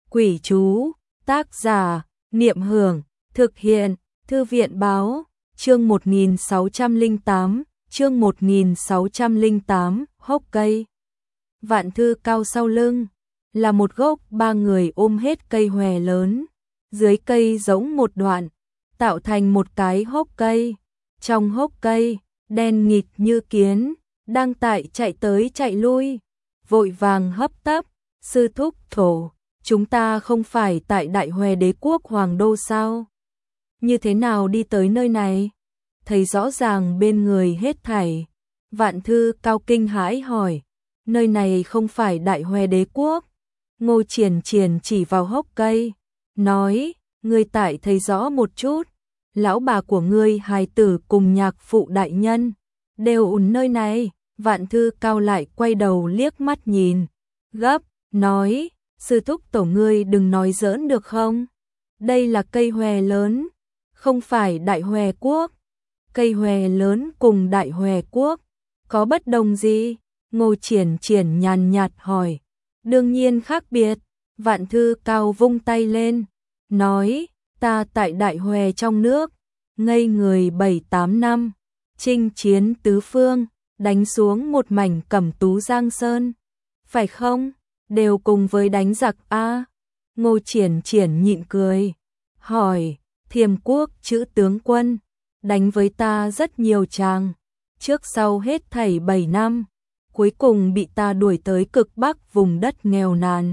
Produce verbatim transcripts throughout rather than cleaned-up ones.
Quỷ chú, tác giả, Niệm Hưởng, thực hiện, Thư viện báo, chương một nghìn sáu trăm lẻ tám, chương một nghìn sáu trăm lẻ tám, hốc cây. Vạn Thư Cao sau lưng, là một gốc ba người ôm hết cây hòe lớn, dưới cây giống một đoạn, tạo thành một cái hốc cây. Trong hốc cây, đen nghịt như kiến, đang tại chạy tới chạy lui, vội vàng hấp tấp, sư thúc thổ. Chúng ta không phải tại Đại Hòe Đế quốc Hoàng Đô sao? Như thế nào đi tới nơi này? Thấy rõ ràng bên người hết thảy. Vạn Thư Cao kinh hãi hỏi, nơi này không phải Đại Hòe Đế quốc. Ngô Triển Triển chỉ vào hốc cây, nói, ngươi tại thấy rõ một chút. Lão bà của ngươi hài tử cùng nhạc phụ đại nhân, đều ở nơi này. Vạn Thư Cao lại quay đầu liếc mắt nhìn, gấp, nói, sư thúc tổ ngươi đừng nói giỡn được không? Đây là cây hòe lớn, không phải Đại Hòe quốc. Cây hòe lớn cùng Đại Hòe quốc có bất đồng gì? Ngô Triển Triển nhàn nhạt hỏi. Đương nhiên khác biệt. Vạn Thư Cao vung tay lên, nói, ta tại Đại Hòe trong nước, ngây người bảy tám năm, chinh chiến tứ phương, đánh xuống một mảnh Cẩm Tú Giang Sơn. Phải không? Đều cùng với đánh giặc a. Ngô Triển Triển nhịn cười, hỏi, Thiềm quốc chữ tướng quân, đánh với ta rất nhiều tràng, trước sau hết thảy bảy năm, cuối cùng bị ta đuổi tới cực bắc vùng đất nghèo nàn,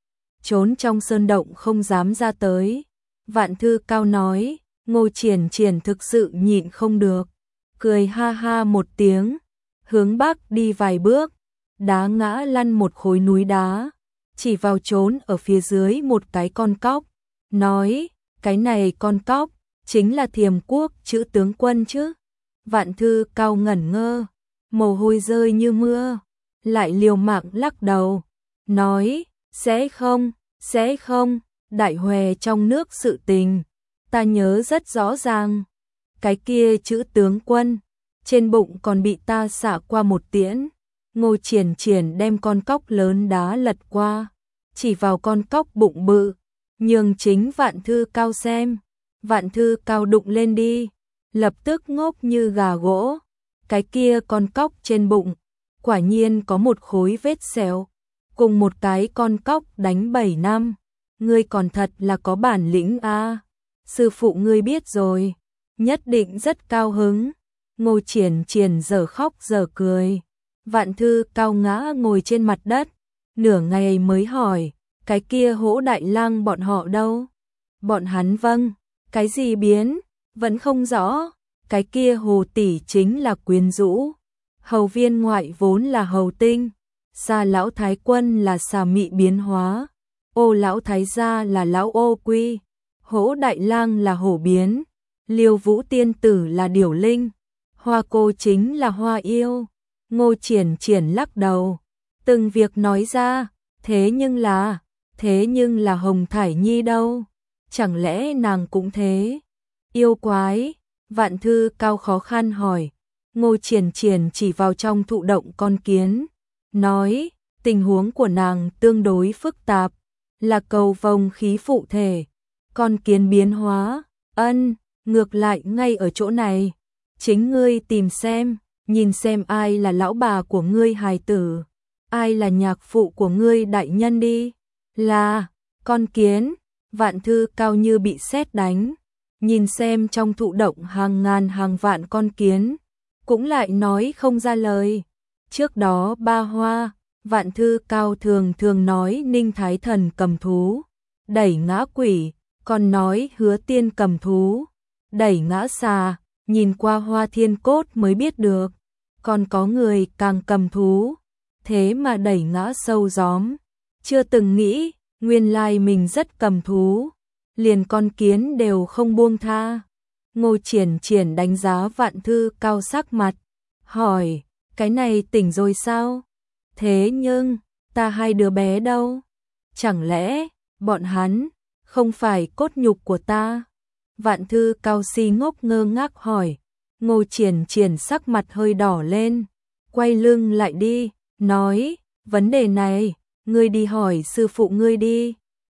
trốn trong sơn động không dám ra tới. Vạn Thư Cao nói. Ngô Triển Triển thực sự nhịn không được, cười ha ha một tiếng, hướng bắc đi vài bước, đá ngã lăn một khối núi đá, chỉ vào trốn ở phía dưới một cái con cóc, nói, cái này con cóc, chính là Thiềm quốc chữ tướng quân chứ. Vạn Thư Cao ngẩn ngơ, mồ hôi rơi như mưa, lại liều mạng lắc đầu, nói, sẽ không, sẽ không, Đại Hòe trong nước sự tình, ta nhớ rất rõ ràng, cái kia chữ tướng quân, trên bụng còn bị ta xả qua một tiễn. Ngô Triển Triển đem con cóc lớn đá lật qua, chỉ vào con cóc bụng bự, nhường chính Vạn Thư Cao xem. Vạn Thư Cao đụng lên đi, lập tức ngốc như gà gỗ. Cái kia con cóc trên bụng, quả nhiên có một khối vết sẹo, cùng một cái con cóc đánh bảy năm. Ngươi còn thật là có bản lĩnh a. Sư phụ ngươi biết rồi, nhất định rất cao hứng. Ngô Triển Triển dở khóc dở cười. Vạn Thư Cao ngã ngồi trên mặt đất, nửa ngày mới hỏi, cái kia Hỗ Đại Lang bọn họ đâu? Bọn hắn vâng, cái gì biến, vẫn không rõ. Cái kia Hồ tỷ chính là quyến rũ, hầu viên ngoại vốn là hầu tinh, Sa lão thái quân là xà mị biến hóa, Ô lão thái gia là lão ô quy, Hỗ Đại Lang là hổ biến, Liêu Vũ tiên tử là điểu linh, Hoa cô chính là hoa yêu. Ngô Triển Triển lắc đầu, từng việc nói ra, thế nhưng là, thế nhưng là Hồng Thải Nhi đâu? Chẳng lẽ nàng cũng thế? Yêu quái? Vạn Thư Cao khó khăn hỏi. Ngô Triển Triển chỉ vào trong thụ động con kiến, nói, tình huống của nàng tương đối phức tạp, là cầu vồng khí phụ thể, con kiến biến hóa, ân, ngược lại ngay ở chỗ này, chính ngươi tìm xem. Nhìn xem ai là lão bà của ngươi hài tử, ai là nhạc phụ của ngươi đại nhân đi. Là, con kiến. Vạn Thư Cao như bị sét đánh, nhìn xem trong thụ động hàng ngàn hàng vạn con kiến, cũng lại nói không ra lời. Trước đó ba hoa, Vạn Thư Cao thường thường nói Ninh Thái Thần cầm thú, đẩy ngã quỷ, còn nói Hứa Tiên cầm thú, đẩy ngã xà. Nhìn qua Hoa Thiên Cốt mới biết được, còn có người càng cầm thú, thế mà đẩy ngã sâu gióm. Chưa từng nghĩ, nguyên lai mình rất cầm thú, liền con kiến đều không buông tha. Ngô Triển Triển đánh giá Vạn Thư Cao sắc mặt, hỏi, cái này tỉnh rồi sao? Thế nhưng, ta hai đứa bé đâu? Chẳng lẽ, bọn hắn, không phải cốt nhục của ta? Vạn Thư Cao si ngốc ngơ ngác hỏi. Ngô Triển Triển sắc mặt hơi đỏ lên, quay lưng lại đi, nói, vấn đề này, ngươi đi hỏi sư phụ ngươi đi.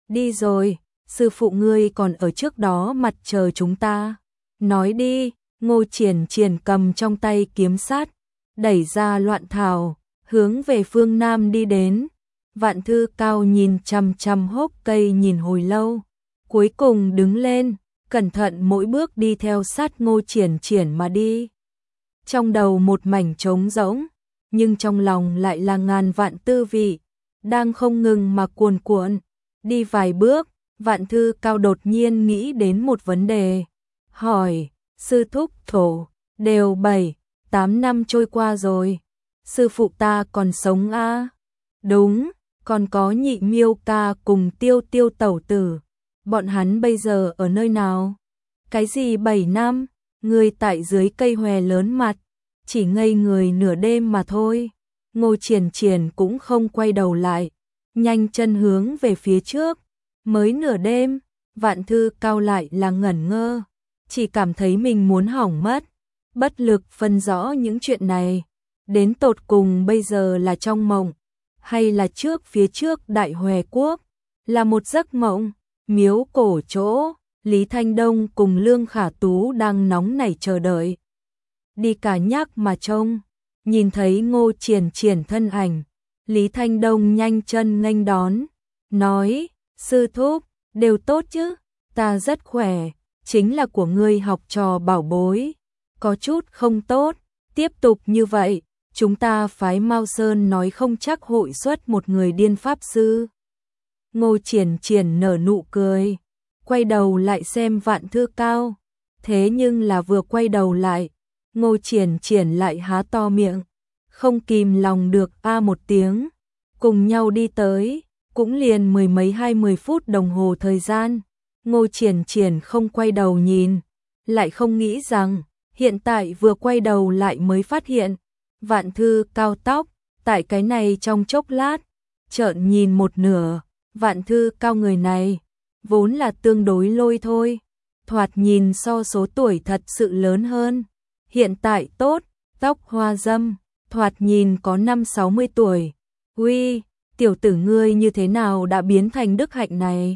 Đi rồi, sư phụ ngươi còn ở trước đó mặt chờ chúng ta. Nói đi, Ngô Triển Triển cầm trong tay kiếm sắt, đẩy ra loạn thảo, hướng về phương Nam đi đến. Vạn Thư Cao nhìn chằm chằm hốc cây nhìn hồi lâu, cuối cùng đứng lên, cẩn thận mỗi bước đi theo sát Ngô Triển Triển mà đi. Trong đầu một mảnh trống rỗng, nhưng trong lòng lại là ngàn vạn tư vị, đang không ngừng mà cuồn cuộn. Đi vài bước, Vạn Thư Cao đột nhiên nghĩ đến một vấn đề, hỏi, sư thúc thổ, đều bảy, tám năm trôi qua rồi, sư phụ ta còn sống à? Đúng, còn có Nhị Miêu ca cùng Tiêu Tiêu tẩu tử, bọn hắn bây giờ ở nơi nào? Cái gì bảy năm, người tại dưới cây hòe lớn mặt, chỉ ngây người nửa đêm mà thôi. Ngô Triển Triển cũng không quay đầu lại, nhanh chân hướng về phía trước. Mới nửa đêm, Vạn Thư Cao lại là ngẩn ngơ, chỉ cảm thấy mình muốn hỏng mất, bất lực phân rõ những chuyện này, đến tột cùng bây giờ là trong mộng, hay là trước phía trước Đại Hòe Quốc, là một giấc mộng. Miếu cổ chỗ, Lý Thanh Đông cùng Lương Khả Tú đang nóng nảy chờ đợi. Đi cả nhắc mà trông, nhìn thấy Ngô Triển Triển thân ảnh, Lý Thanh Đông nhanh chân nghênh đón, nói, sư thúc, đều tốt chứ, ta rất khỏe, chính là của ngươi học trò bảo bối, có chút không tốt, tiếp tục như vậy, chúng ta phái Mao Sơn nói không chắc hội xuất một người điên pháp sư. Ngô Triển Triển nở nụ cười, quay đầu lại xem Vạn Thư Cao, thế nhưng là vừa quay đầu lại, Ngô Triển Triển lại há to miệng, không kìm lòng được a một tiếng, cùng nhau đi tới, cũng liền mười mấy hai mươi phút đồng hồ thời gian. Ngô Triển Triển không quay đầu nhìn, lại không nghĩ rằng, hiện tại vừa quay đầu lại mới phát hiện, Vạn Thư Cao tóc, tại cái này trong chốc lát, trợn nhìn một nửa, Vạn Thư Cao người này, vốn là tương đối lôi thôi, thoạt nhìn so số tuổi thật sự lớn hơn, hiện tại tốt, tóc hoa râm, thoạt nhìn có năm sáu mươi tuổi, uy, tiểu tử ngươi như thế nào đã biến thành đức hạnh này?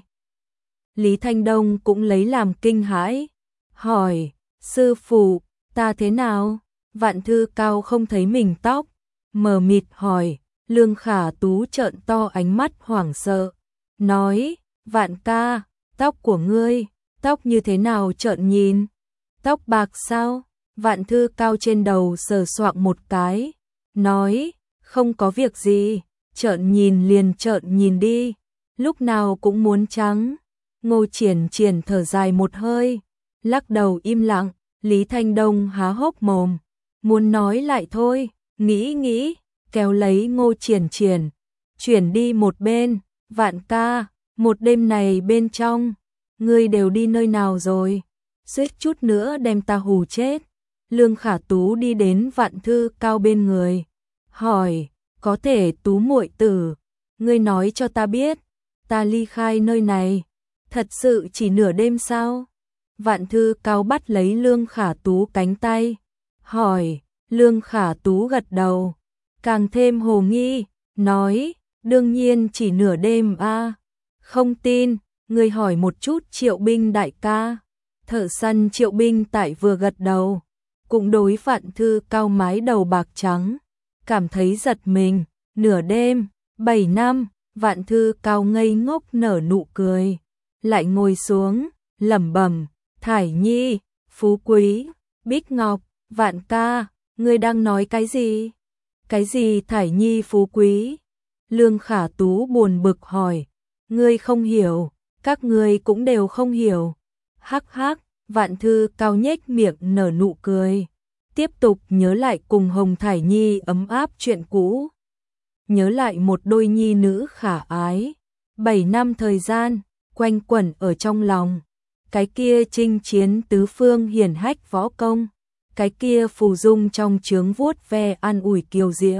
Lý Thanh Đông cũng lấy làm kinh hãi, hỏi, sư phụ, ta thế nào? Vạn Thư Cao không thấy mình tóc, mờ mịt hỏi, Lương Khả Tú trợn to ánh mắt hoảng sợ, nói, Vạn ca, tóc của ngươi, tóc như thế nào trợn nhìn? Tóc bạc sao? Vạn Thư Cao trên đầu sờ soạng một cái, nói, không có việc gì, trợn nhìn liền trợn nhìn đi, lúc nào cũng muốn trắng. Ngô Triển Triển thở dài một hơi, lắc đầu im lặng. Lý Thanh Đông há hốc mồm, muốn nói lại thôi, nghĩ nghĩ, kéo lấy Ngô Triển Triển, chuyển đi một bên. Vạn ca, một đêm này bên trong, ngươi đều đi nơi nào rồi? Suýt chút nữa đem ta hù chết. Lương Khả Tú đi đến Vạn Thư Cao bên người, hỏi, có thể Tú muội tử, ngươi nói cho ta biết, ta ly khai nơi này, thật sự chỉ nửa đêm sao? Vạn Thư Cao bắt lấy Lương Khả Tú cánh tay, hỏi, Lương Khả Tú gật đầu, càng thêm hồ nghi, nói, đương nhiên chỉ nửa đêm a, à. Không tin, ngươi hỏi một chút Triệu Binh đại ca. Thợ săn Triệu Binh tại vừa gật đầu, cũng đối Vạn Thư Cao mái đầu bạc trắng, cảm thấy giật mình, nửa đêm, bảy năm, Vạn Thư Cao ngây ngốc nở nụ cười, lại ngồi xuống, lẩm bẩm, Thải Nhi, Phú Quý, Bích Ngọc, Vạn ca, ngươi đang nói cái gì? Cái gì Thải Nhi Phú Quý? Lương Khả Tú buồn bực hỏi, ngươi không hiểu, các ngươi cũng đều không hiểu. Hắc hắc, Vạn Thư Cao nhếch miệng nở nụ cười, tiếp tục nhớ lại cùng Hồng Thải Nhi ấm áp chuyện cũ. Nhớ lại một đôi nhi nữ khả ái, bảy năm thời gian, quanh quẩn ở trong lòng. Cái kia chinh chiến tứ phương hiển hách võ công, cái kia phù dung trong trướng vuốt ve an ủi kiều diễm.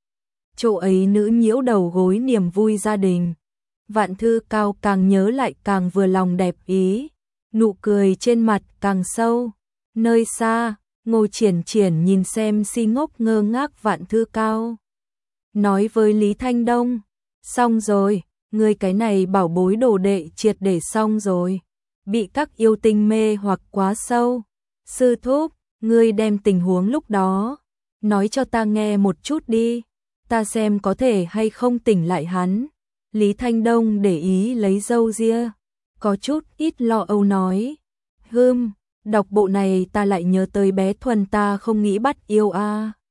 Chỗ ấy nữ nhiễu đầu gối niềm vui gia đình. Vạn Thư Cao càng nhớ lại càng vừa lòng đẹp ý, nụ cười trên mặt càng sâu. Nơi xa, Ngô Triển Triển nhìn xem si ngốc ngơ ngác Vạn Thư Cao, nói với Lý Thanh Đông, xong rồi, Ngươi cái này bảo bối đồ đệ triệt để xong rồi, bị các yêu tinh mê hoặc quá sâu. Sư thúc, ngươi đem tình huống lúc đó nói cho ta nghe một chút đi, ta xem có thể hay không tỉnh lại hắn. Lý Thanh Đông để ý lấy râu ria, có chút ít lo âu nói. Hừm, đọc bộ này ta lại nhớ tới bé Thuần ta không nghĩ bắt yêu a.